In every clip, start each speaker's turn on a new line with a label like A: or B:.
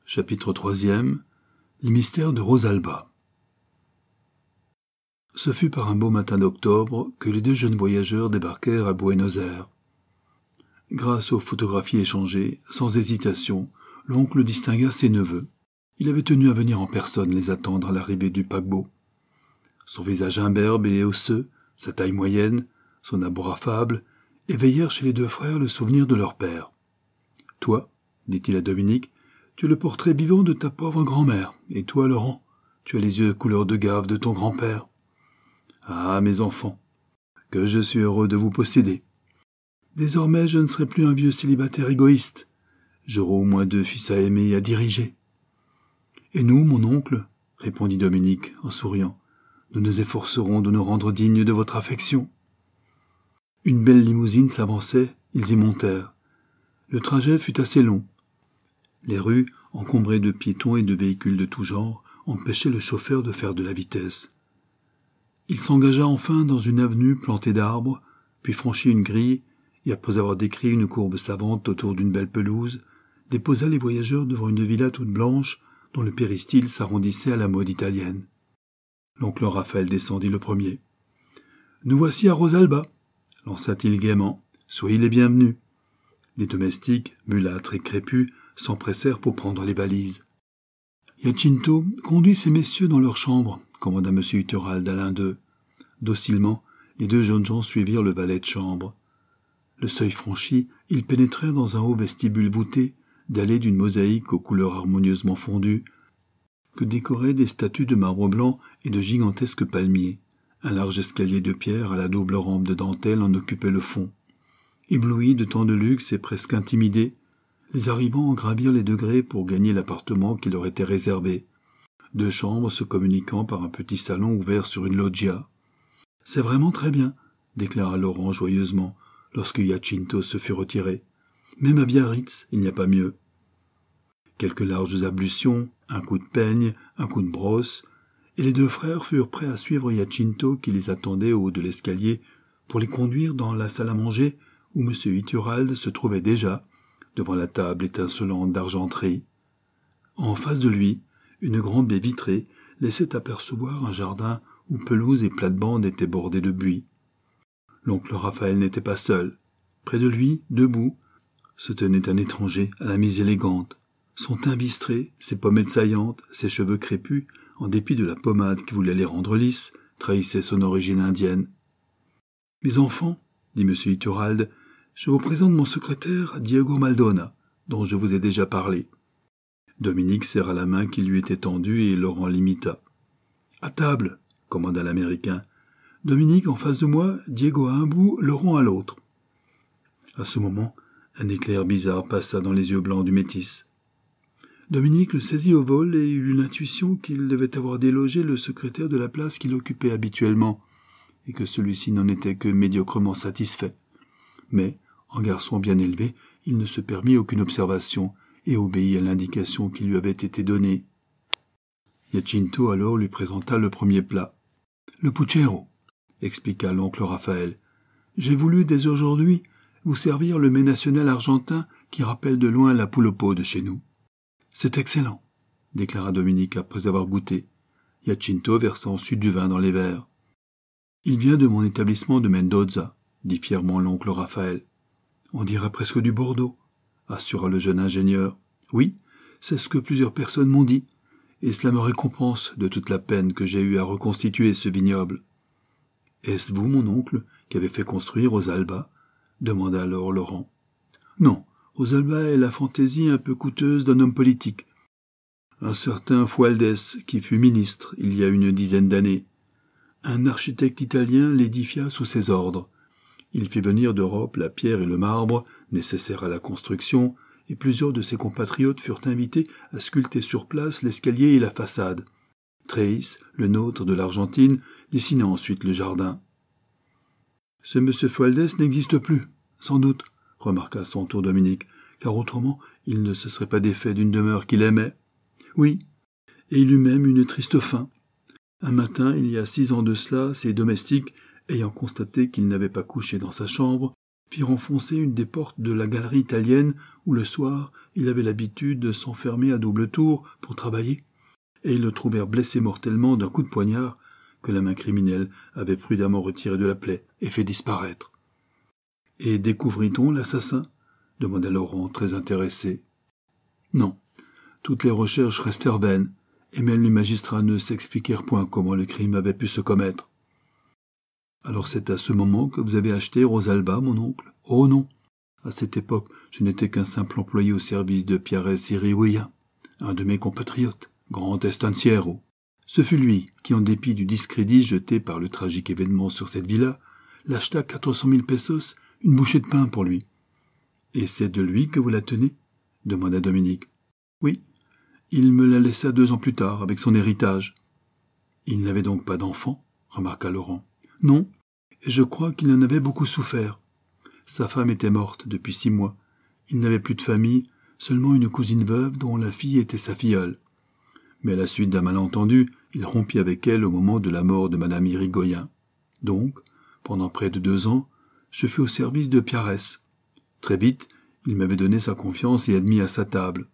A: Chapitre 3e. Les mystères de Rosalba. Ce fut par un beau matin d'octobre que les deux jeunes voyageurs débarquèrent à Buenos Aires. Grâce aux photographies échangées, sans hésitation, l'oncle distingua ses neveux. Il avait tenu à venir en personne les attendre à l'arrivée du paquebot. Son visage imberbe et osseux, sa taille moyenne, son abord affable, éveillèrent chez les deux frères le souvenir de leur père. « Toi, dit-il à Dominique, tu es le portrait vivant de ta pauvre grand-mère, et toi, Laurent, tu as les yeux couleur de gave de ton grand-père. Ah, mes enfants, que je suis heureux de vous posséder. Désormais, je ne serai plus un vieux célibataire égoïste. J'aurai au moins 2 fils à aimer et à diriger. Et nous, mon oncle, répondit Dominique en souriant, nous nous efforcerons de nous rendre dignes de votre affection. Une belle limousine s'avançait, ils y montèrent. Le trajet fut assez long. Les rues, encombrées de piétons et de véhicules de tout genre, empêchaient le chauffeur de faire de la vitesse. Il s'engagea enfin dans une avenue plantée d'arbres, puis franchit une grille, et après avoir décrit une courbe savante autour d'une belle pelouse, déposa les voyageurs devant une villa toute blanche, dont le péristyle s'arrondissait à la mode italienne. L'oncle Raphaël descendit le premier. « Nous voici à Rosalba, » lança-t-il gaiement. « Soyez les bienvenus. » Les domestiques, mulâtres et crépus, s'empressèrent pour prendre les valises. « Jacinto, conduis ces messieurs dans leur chambre, » commanda M. Utterald à l'un d'eux. Docilement, les deux jeunes gens suivirent le valet de chambre. Le seuil franchi, ils pénétrèrent dans un haut vestibule voûté, dallé d'une mosaïque aux couleurs harmonieusement fondues, que décoraient des statues de marbre blanc et de gigantesques palmiers. Un large escalier de pierre à la double rampe de dentelle en occupait le fond. Éblouis de tant de luxe et presque intimidés, les arrivants en gravirent les degrés pour gagner l'appartement qui leur était réservé. 2 chambres se communiquant par un petit salon ouvert sur une loggia. « C'est vraiment très bien, » déclara Laurent joyeusement, lorsque Jacinto se fut retiré. « Même à Biarritz, il n'y a pas mieux. » Quelques larges ablutions, un coup de peigne, un coup de brosse, et les 2 frères furent prêts à suivre Jacinto qui les attendait au haut de l'escalier pour les conduire dans la salle à manger où M. Utterald se trouvait déjà, devant la table étincelante d'argenterie. En face de lui, une grande baie vitrée laissait apercevoir un jardin où pelouse et plate-bande étaient bordés de buis. L'oncle Raphaël n'était pas seul. Près de lui, debout, se tenait un étranger à la mise élégante. Son teint bistré, ses pommettes saillantes, ses cheveux crépus, en dépit de la pommade qui voulait les rendre lisses, trahissaient son origine indienne. « Mes enfants, dit M. Utterald, je vous présente mon secrétaire Diego Maldona, dont je vous ai déjà parlé. » Dominique serra la main qui lui était tendue et Laurent l'imita. « À table, » commanda l'Américain. « Dominique en face de moi, Diego à un bout, Laurent à l'autre. » À ce moment, un éclair bizarre passa dans les yeux blancs du métis. Dominique le saisit au vol et eut l'intuition qu'il devait avoir délogé le secrétaire de la place qu'il occupait habituellement, et que celui-ci n'en était que médiocrement satisfait. Mais, en garçon bien élevé, il ne se permit aucune observation et obéit à l'indication qui lui avait été donnée. Jacinto alors lui présenta le premier plat. « Le puchero », expliqua l'oncle Raphaël. « J'ai voulu, dès aujourd'hui, vous servir le mets national argentin qui rappelle de loin la poule au pot de chez nous. »« C'est excellent, » déclara Dominique après avoir goûté. Jacinto versa ensuite du vin dans les verres. « Il vient de mon établissement de Mendoza, » dit fièrement l'oncle Raphaël. « On dirait presque du Bordeaux, » assura le jeune ingénieur. « Oui, c'est ce que plusieurs personnes m'ont dit, et cela me récompense de toute la peine que j'ai eue à reconstituer ce vignoble. »« Est-ce vous, mon oncle, qui avez fait construire Rosalba ?» demanda alors Laurent. « Non, Rosalba est la fantaisie un peu coûteuse d'un homme politique. Un certain Fualdès, qui fut ministre il y a une dizaine d'années. Un architecte italien l'édifia sous ses ordres. Il fit venir d'Europe la pierre et le marbre, nécessaires à la construction, et plusieurs de ses compatriotes furent invités à sculpter sur place l'escalier et la façade. Treis, le nôtre de l'Argentine, dessina ensuite le jardin. « Ce M. Fualdès n'existe plus, sans doute, » remarqua à son tour Dominique, car autrement il ne se serait pas défait d'une demeure qu'il aimait. « Oui, et il eut même une triste fin. Un matin, il y a 6 ans de cela, ses domestiques, ayant constaté qu'il n'avait pas couché dans sa chambre, firent enfoncer une des portes de la galerie italienne où le soir il avait l'habitude de s'enfermer à double tour pour travailler, et ils le trouvèrent blessé mortellement d'un coup de poignard que la main criminelle avait prudemment retiré de la plaie et fait disparaître. « Et découvrit-on l'assassin » demanda Laurent, très intéressé. « Non, toutes les recherches restèrent vaines, et même les magistrats ne s'expliquèrent point comment le crime avait pu se commettre. »« Alors c'est à ce moment que vous avez acheté Rosalba, mon oncle ?»« Oh non, à cette époque, je n'étais qu'un simple employé au service de Pierres Irigoyen, un de mes compatriotes, grand estanciero. Ce fut lui qui, en dépit du discrédit jeté par le tragique événement sur cette villa, l'acheta 400 000 pesos, une bouchée de pain pour lui. »« Et c'est de lui que vous la tenez ?» demanda Dominique. « Oui, il me la laissa 2 ans plus tard, avec son héritage. »« Il n'avait donc pas d'enfant ?» remarqua Laurent. « Non, et je crois qu'il en avait beaucoup souffert. Sa femme était morte depuis 6 mois. Il n'avait plus de famille, seulement une cousine veuve dont la fille était sa filleule. Mais à la suite d'un malentendu, il rompit avec elle au moment de la mort de madame Irigoyen. Donc, pendant près de 2 ans, je fus au service de Pierres. Très vite, il m'avait donné sa confiance et admis à sa table.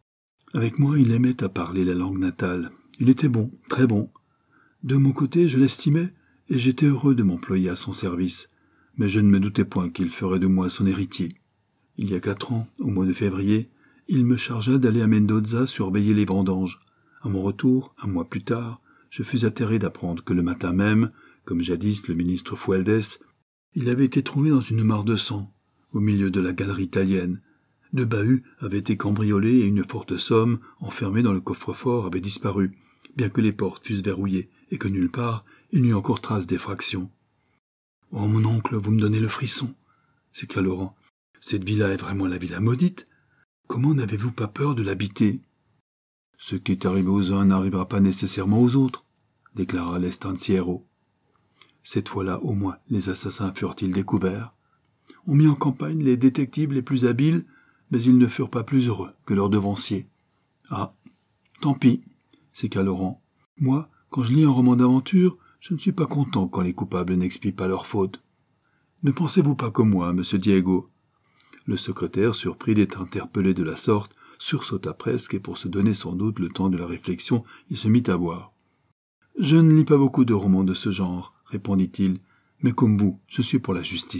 A: Avec moi, il aimait à parler la langue natale. Il était bon, très bon. De mon côté, je l'estimais, et j'étais heureux de m'employer à son service. Mais je ne me doutais point qu'il ferait de moi son héritier. Il y a 4 ans, au mois de février, il me chargea d'aller à Mendoza surveiller les vendanges. À mon retour, 1 mois plus tard, je fus atterré d'apprendre que le matin même, comme jadis le ministre Fualdès, il avait été trouvé dans une mare de sang, au milieu de la galerie italienne. 2 bahuts avaient été cambriolés et une forte somme, enfermée dans le coffre-fort, avait disparu, bien que les portes fussent verrouillées et que nulle part il n'y eut encore trace d'effraction. « Oh, mon oncle, vous me donnez le frisson !» s'écria Laurent. « Cette villa est vraiment la villa maudite. Comment n'avez-vous pas peur de l'habiter ?»« Ce qui est arrivé aux uns n'arrivera pas nécessairement aux autres, » déclara l'estanciero. Cette fois-là, au moins, les assassins furent-ils découverts. On mit en campagne les détectives les plus habiles, mais ils ne furent pas plus heureux que leurs devanciers. « Ah, tant pis, » s'écria Laurent. « Moi, quand je lis un roman d'aventure, je ne suis pas content quand les coupables n'expient pas leurs fautes. Ne pensez-vous pas comme moi, monsieur Diego ?» Le secrétaire, surpris d'être interpellé de la sorte, sursauta presque et pour se donner sans doute le temps de la réflexion, il se mit à boire. « Je ne lis pas beaucoup de romans de ce genre, » répondit-il, « mais comme vous, je suis pour la justice. »«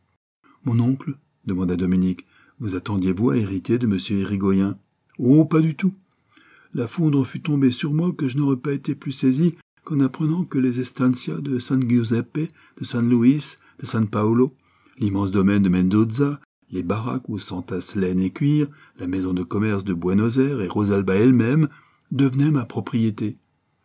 A: Mon oncle, » demanda Dominique, « vous attendiez-vous à hériter de monsieur Irigoyen ?»« Oh, pas du tout. La foudre fut tombée sur moi que je n'aurais pas été plus saisi qu'en apprenant que les estancias de San Giuseppe, de San Luis, de San Paolo, l'immense domaine de Mendoza, les baraques où s'entassent laine et cuir, la maison de commerce de Buenos Aires et Rosalba elle-même devenaient ma propriété.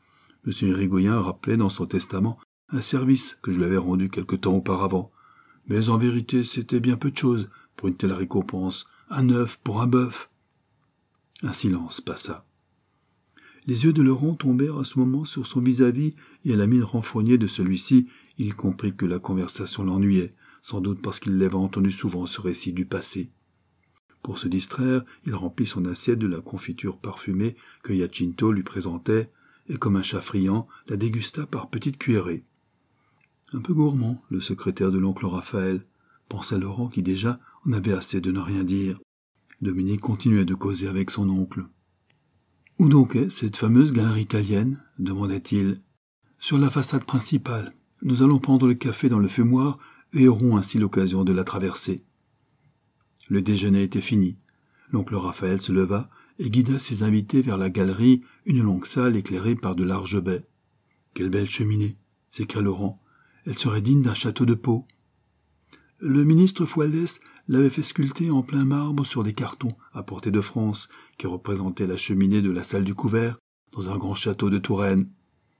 A: M. Irigoyen rappelait dans son testament un service que je lui avais rendu quelque temps auparavant. Mais en vérité, c'était bien peu de chose pour une telle récompense, un œuf pour un bœuf. Un silence passa. Les yeux de Laurent tombèrent à ce moment sur son vis-à-vis et à la mine renfrognée de celui-ci, il comprit que la conversation l'ennuyait, sans doute parce qu'il l'avait entendu souvent ce récit du passé. Pour se distraire, il remplit son assiette de la confiture parfumée que Jacinto lui présentait, et comme un chat friand, la dégusta par petites cuillerées. Un peu gourmand, le secrétaire de l'oncle Raphaël, pensa Laurent qui déjà en avait assez de ne rien dire. Dominique continuait de causer avec son oncle. « Où donc est cette fameuse galerie italienne ?» demanda-t-il. « Sur la façade principale. Nous allons prendre le café dans le fumoir et aurons ainsi l'occasion de la traverser. » Le déjeuner était fini. L'oncle Raphaël se leva et guida ses invités vers la galerie, une longue salle éclairée par de larges baies. « Quelle belle cheminée !» s'écria Laurent. « Elle serait digne d'un château de Pau. » Le ministre Fualdès l'avait fait sculpter en plein marbre sur des cartons apportés de France, qui représentaient la cheminée de la salle du couvert, dans un grand château de Touraine.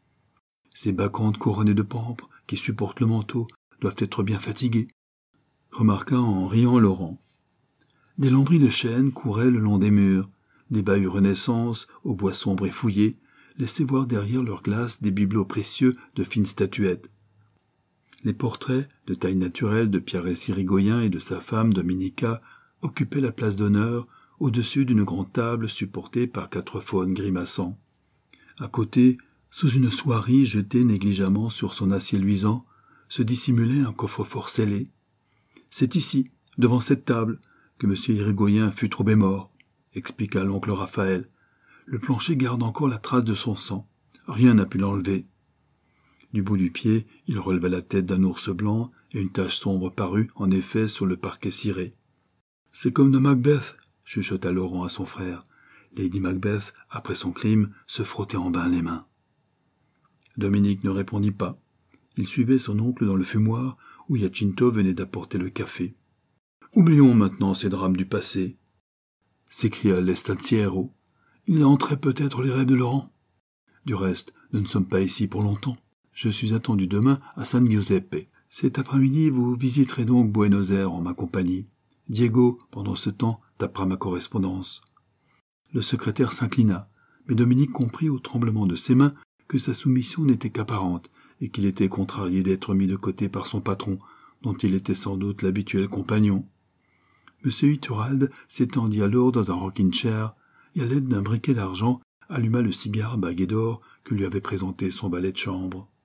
A: Ces bacchantes couronnées de pampres, qui supportent le manteau, doivent être bien fatiguées, remarqua en riant Laurent. Des lambris de chêne couraient le long des murs, des bahuts Renaissance, aux bois sombres et fouillés, laissaient voir derrière leurs glaces des bibelots précieux de fines statuettes. Les portraits, de taille naturelle, de Pierres Irigoyen et de sa femme Dominica occupaient la place d'honneur au-dessus d'une grande table supportée par 4 faunes grimaçants. À côté, sous une soierie jetée négligemment sur son acier luisant, se dissimulait un coffre-fort scellé. C'est ici, devant cette table, que M. Irigoyen fut trouvé mort, expliqua l'oncle Raphaël. Le plancher garde encore la trace de son sang. Rien n'a pu l'enlever. Du bout du pied, il releva la tête d'un ours blanc, et une tache sombre parut, en effet, sur le parquet ciré. « C'est comme dans Macbeth », chuchota Laurent à son frère. Lady Macbeth, après son crime, se frottait en vain les mains. Dominique ne répondit pas. Il suivait son oncle dans le fumoir, où Jacinto venait d'apporter le café. « Oublions maintenant ces drames du passé », s'écria l'estanciero. « Il entrait peut-être les rêves de Laurent. Du reste, nous ne sommes pas ici pour longtemps. Je suis attendu demain à San Giuseppe. Cet après-midi, vous visiterez donc Buenos Aires en ma compagnie. Diego, pendant ce temps, tapera ma correspondance. » Le secrétaire s'inclina, mais Dominique comprit au tremblement de ses mains que sa soumission n'était qu'apparente et qu'il était contrarié d'être mis de côté par son patron, dont il était sans doute l'habituel compagnon. M. Iturralde s'étendit alors dans un rocking-chair et, à l'aide d'un briquet d'argent, alluma le cigare bagué d'or que lui avait présenté son valet de chambre.